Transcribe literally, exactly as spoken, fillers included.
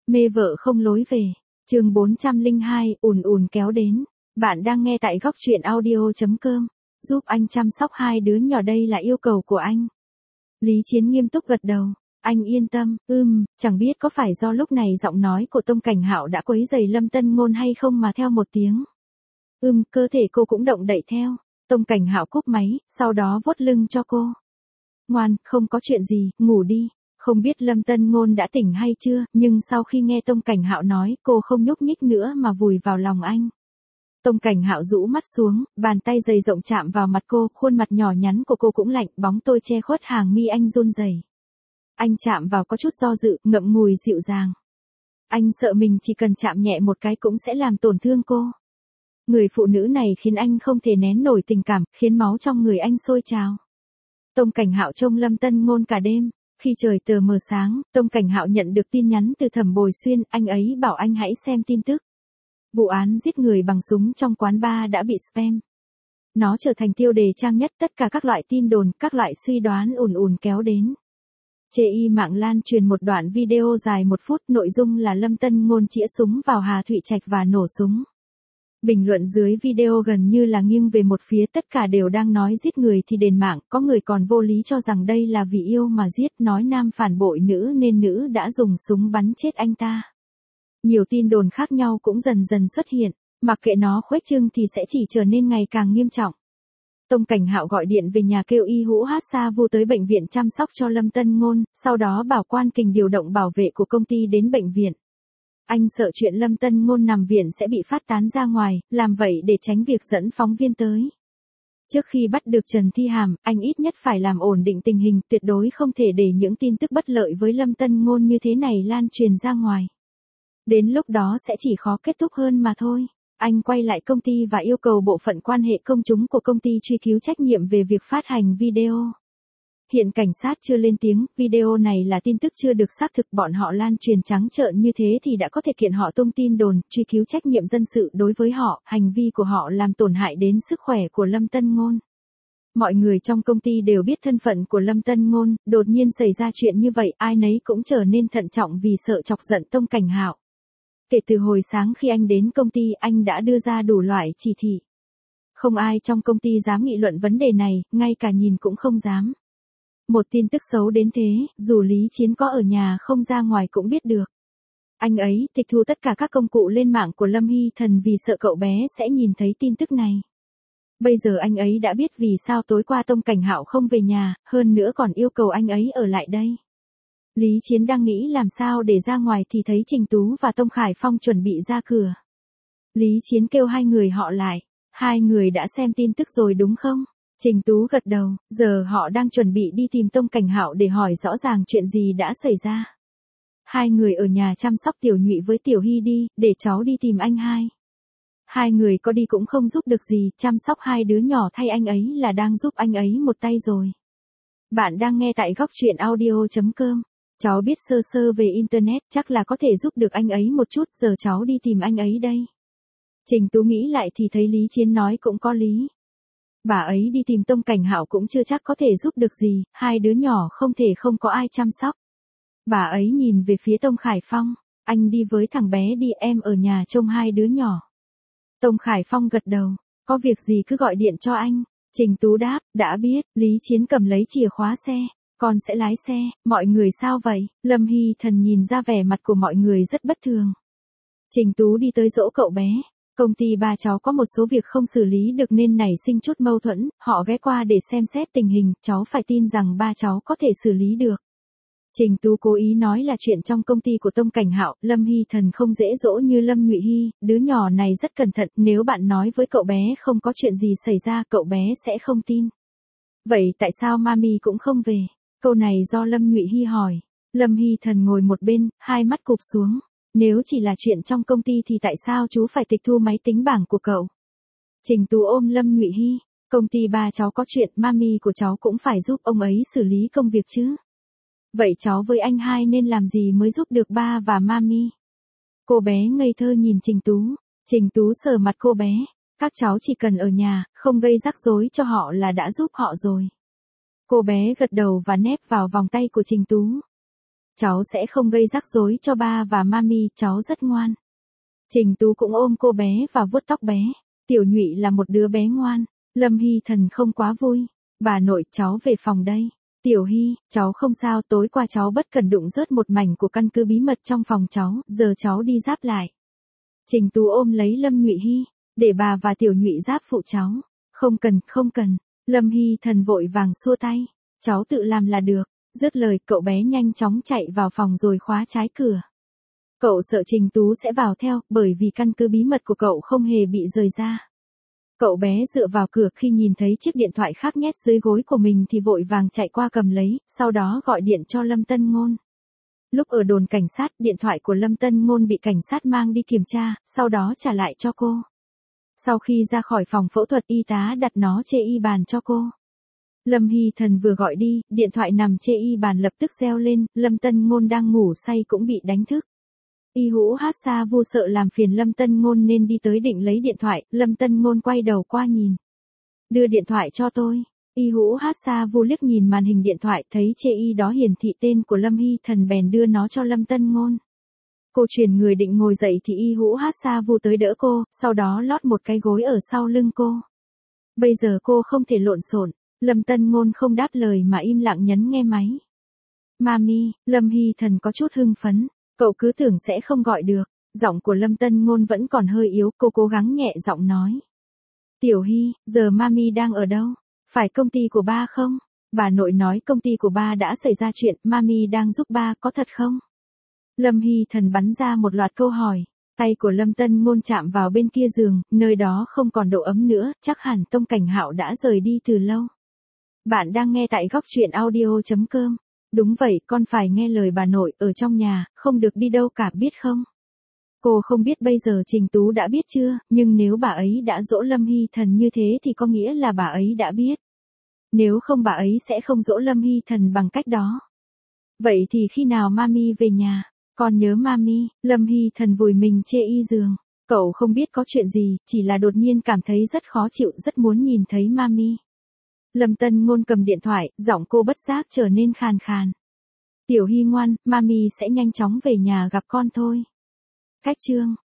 Mê vợ không lối về. Chương bốn trăm lẻ hai, ùn ùn kéo đến. Bạn đang nghe tại góc truyện audio chấm com. Giúp anh chăm sóc hai đứa nhỏ đây là yêu cầu của anh. Lý Chiến nghiêm túc gật đầu. Anh yên tâm, ưm, chẳng biết có phải do lúc này giọng nói của Tông Cảnh Hạo đã quấy rầy Lâm Tân Ngôn hay không mà theo một tiếng. Ưm, cơ thể cô cũng động đậy theo. Tông Cảnh Hạo cúp máy, sau đó vuốt lưng cho cô. Ngoan, không có chuyện gì, ngủ đi. Không biết Lâm Tân Ngôn đã tỉnh hay chưa, nhưng sau khi nghe Tông Cảnh Hạo nói, cô không nhúc nhích nữa mà vùi vào lòng anh. Tông Cảnh Hạo rũ mắt xuống, bàn tay dày rộng chạm vào mặt cô, khuôn mặt nhỏ nhắn của cô cũng lạnh, bóng tôi che khuất hàng mi anh run rẩy. Anh chạm vào có chút do dự, ngậm ngùi dịu dàng. Anh sợ mình chỉ cần chạm nhẹ một cái cũng sẽ làm tổn thương cô. Người phụ nữ này khiến anh không thể nén nổi tình cảm, khiến máu trong người anh sôi trào. Tông Cảnh Hạo trông Lâm Tân Ngôn cả đêm. Khi trời tờ mờ sáng, Tông Cảnh Hạo nhận được tin nhắn từ Thẩm Bồi Xuyên, anh ấy bảo anh hãy xem tin tức. Vụ án giết người bằng súng trong quán bar đã bị spam. Nó trở thành tiêu đề trang nhất, tất cả các loại tin đồn, các loại suy đoán ùn ùn kéo đến. Chê y mạng lan truyền một đoạn video dài một phút, nội dung là Lâm Tân Ngôn chĩa súng vào Hà Thụy Trạch và nổ súng. Bình luận dưới video gần như là nghiêng về một phía, tất cả đều đang nói giết người thì đền mạng, có người còn vô lý cho rằng đây là vì yêu mà giết, nói nam phản bội nữ nên nữ đã dùng súng bắn chết anh ta. Nhiều tin đồn khác nhau cũng dần dần xuất hiện, mặc kệ nó khuếch trương thì sẽ chỉ trở nên ngày càng nghiêm trọng. Tông Cảnh Hạo gọi điện về nhà kêu y hũ hát xa vu tới bệnh viện chăm sóc cho Lâm Tân Ngôn, sau đó bảo Quan Kình điều động bảo vệ của công ty đến bệnh viện. Anh sợ chuyện Lâm Tân Ngôn nằm viện sẽ bị phát tán ra ngoài, làm vậy để tránh việc dẫn phóng viên tới. Trước khi bắt được Trần Thi Hàm, anh ít nhất phải làm ổn định tình hình, tuyệt đối không thể để những tin tức bất lợi với Lâm Tân Ngôn như thế này lan truyền ra ngoài. Đến lúc đó sẽ chỉ khó kết thúc hơn mà thôi. Anh quay lại công ty và yêu cầu bộ phận quan hệ công chúng của công ty truy cứu trách nhiệm về việc phát hành video. Hiện cảnh sát chưa lên tiếng, video này là tin tức chưa được xác thực, bọn họ lan truyền trắng trợn như thế thì đã có thể kiện họ tung tin đồn, truy cứu trách nhiệm dân sự đối với họ, hành vi của họ làm tổn hại đến sức khỏe của Lâm Tân Ngôn. Mọi người trong công ty đều biết thân phận của Lâm Tân Ngôn, đột nhiên xảy ra chuyện như vậy, ai nấy cũng trở nên thận trọng vì sợ chọc giận Tông Cảnh Hạo. Kể từ hồi sáng khi anh đến công ty, anh đã đưa ra đủ loại chỉ thị. Không ai trong công ty dám nghị luận vấn đề này, ngay cả nhìn cũng không dám. Một tin tức xấu đến thế, dù Lý Chiến có ở nhà không ra ngoài cũng biết được. Anh ấy tịch thu tất cả các công cụ lên mạng của Lâm Hy Thần vì sợ cậu bé sẽ nhìn thấy tin tức này. Bây giờ anh ấy đã biết vì sao tối qua Tông Cảnh Hạo không về nhà, hơn nữa còn yêu cầu anh ấy ở lại đây. Lý Chiến đang nghĩ làm sao để ra ngoài thì thấy Trình Tú và Tông Khải Phong chuẩn bị ra cửa. Lý Chiến kêu hai người họ lại. Hai người đã xem tin tức rồi đúng không? Trình Tú gật đầu, giờ họ đang chuẩn bị đi tìm Tông Cảnh Hạo để hỏi rõ ràng chuyện gì đã xảy ra. Hai người ở nhà chăm sóc Tiểu Nhụy với Tiểu Hy đi, để cháu đi tìm anh hai. Hai người có đi cũng không giúp được gì, chăm sóc hai đứa nhỏ thay anh ấy là đang giúp anh ấy một tay rồi. Bạn đang nghe tại góc truyện audio chấm com. Cháu biết sơ sơ về Internet, chắc là có thể giúp được anh ấy một chút, giờ cháu đi tìm anh ấy đây. Trình Tú nghĩ lại thì thấy Lý Chiến nói cũng có lý. Bà ấy đi tìm Tông Cảnh Hạo cũng chưa chắc có thể giúp được gì, hai đứa nhỏ không thể không có ai chăm sóc. Bà ấy nhìn về phía Tông Khải Phong, anh đi với thằng bé đi, em ở nhà trông hai đứa nhỏ. Tông Khải Phong gật đầu, có việc gì cứ gọi điện cho anh. Trình Tú đáp, đã biết. Lý Chiến cầm lấy chìa khóa xe, con sẽ lái xe. Mọi người sao vậy? Lâm Hy Thần nhìn ra vẻ mặt của mọi người rất bất thường. Trình Tú đi tới dỗ cậu bé. Công ty ba cháu có một số việc không xử lý được nên nảy sinh chút mâu thuẫn, họ ghé qua để xem xét tình hình, cháu phải tin rằng ba cháu có thể xử lý được. Trình Tú cố ý nói là chuyện trong công ty của Tông Cảnh Hạo, Lâm Hy Thần không dễ dỗ như Lâm Nhụy Hy, đứa nhỏ này rất cẩn thận, nếu bạn nói với cậu bé không có chuyện gì xảy ra, cậu bé sẽ không tin. Vậy tại sao Mami cũng không về? Câu này do Lâm Nhụy Hy hỏi. Lâm Hy Thần ngồi một bên, hai mắt cụp xuống. Nếu chỉ là chuyện trong công ty thì tại sao chú phải tịch thu máy tính bảng của cậu? Trình Tú ôm Lâm Nhụy Hy, công ty ba cháu có chuyện, Mami của cháu cũng phải giúp ông ấy xử lý công việc chứ. Vậy cháu với anh hai nên làm gì mới giúp được ba và Mami? Cô bé ngây thơ nhìn Trình Tú, Trình Tú sờ mặt cô bé, các cháu chỉ cần ở nhà, không gây rắc rối cho họ là đã giúp họ rồi. Cô bé gật đầu và nép vào vòng tay của Trình Tú. Cháu sẽ không gây rắc rối cho ba và mami, cháu rất ngoan. Trình Tú cũng ôm cô bé và vuốt tóc bé. Tiểu Nhụy là một đứa bé ngoan. Lâm Hy Thần không quá vui. Bà nội, cháu về phòng đây. Tiểu Hy, cháu không sao, tối qua cháu bất cẩn đụng rớt một mảnh của căn cứ bí mật trong phòng cháu, giờ cháu đi ráp lại. Trình Tú ôm lấy Lâm Nhụy Hy, để bà và Tiểu Nhụy ráp phụ cháu. Không cần, không cần. Lâm Hy Thần vội vàng xua tay. Cháu tự làm là được. Dứt lời, cậu bé nhanh chóng chạy vào phòng rồi khóa trái cửa. Cậu sợ Trình Tú sẽ vào theo, bởi vì căn cứ bí mật của cậu không hề bị rời ra. Cậu bé dựa vào cửa, khi nhìn thấy chiếc điện thoại khác nhét dưới gối của mình thì vội vàng chạy qua cầm lấy, sau đó gọi điện cho Lâm Tân Ngôn. Lúc ở đồn cảnh sát, điện thoại của Lâm Tân Ngôn bị cảnh sát mang đi kiểm tra, sau đó trả lại cho cô. Sau khi ra khỏi phòng phẫu thuật, y tá đặt nó trên y bàn cho cô. Lâm Hy Thần vừa gọi đi, điện thoại nằm trên y bàn lập tức reo lên, Lâm Tân Ngôn đang ngủ say cũng bị đánh thức. Y Hữu Hát Sa Vu sợ làm phiền Lâm Tân Ngôn nên đi tới định lấy điện thoại, Lâm Tân Ngôn quay đầu qua nhìn. Đưa điện thoại cho tôi. Y Hữu Hát Sa Vu liếc nhìn màn hình điện thoại, thấy trên y đó hiển thị tên của Lâm Hy Thần bèn đưa nó cho Lâm Tân Ngôn. Cô chuyển người định ngồi dậy thì Y Hữu Hát Sa Vu tới đỡ cô, sau đó lót một cái gối ở sau lưng cô. Bây giờ cô không thể lộn xộn. Lâm Tân Ngôn không đáp lời mà im lặng nhấn nghe máy. Mami, Lâm Hy Thần có chút hưng phấn. Cậu cứ tưởng sẽ không gọi được. Giọng của Lâm Tân Ngôn vẫn còn hơi yếu, cô cố gắng nhẹ giọng nói. Tiểu Hy, giờ mami đang ở đâu? Phải công ty của ba không? Bà nội nói công ty của ba đã xảy ra chuyện, mami đang giúp ba, có thật không? Lâm Hy Thần bắn ra một loạt câu hỏi. Tay của Lâm Tân Ngôn chạm vào bên kia giường, nơi đó không còn độ ấm nữa, chắc hẳn Tông Cảnh Hạo đã rời đi từ lâu. Bạn đang nghe tại góc truyện audio chấm com. Đúng vậy, con phải nghe lời bà nội, ở trong nhà, không được đi đâu cả, biết không? Cô không biết bây giờ Trình Tú đã biết chưa, nhưng nếu bà ấy đã dỗ Lâm Hy Thần như thế thì có nghĩa là bà ấy đã biết. Nếu không bà ấy sẽ không dỗ Lâm Hy Thần bằng cách đó. Vậy thì khi nào mami về nhà? Con nhớ mami. Lâm Hy Thần vùi mình trên y giường. Cậu không biết có chuyện gì, chỉ là đột nhiên cảm thấy rất khó chịu, rất muốn nhìn thấy mami. Lâm Tân Ngôn cầm điện thoại, giọng cô bất giác trở nên khàn khàn. Tiểu Hy ngoan, mami sẽ nhanh chóng về nhà gặp con thôi. Cách chương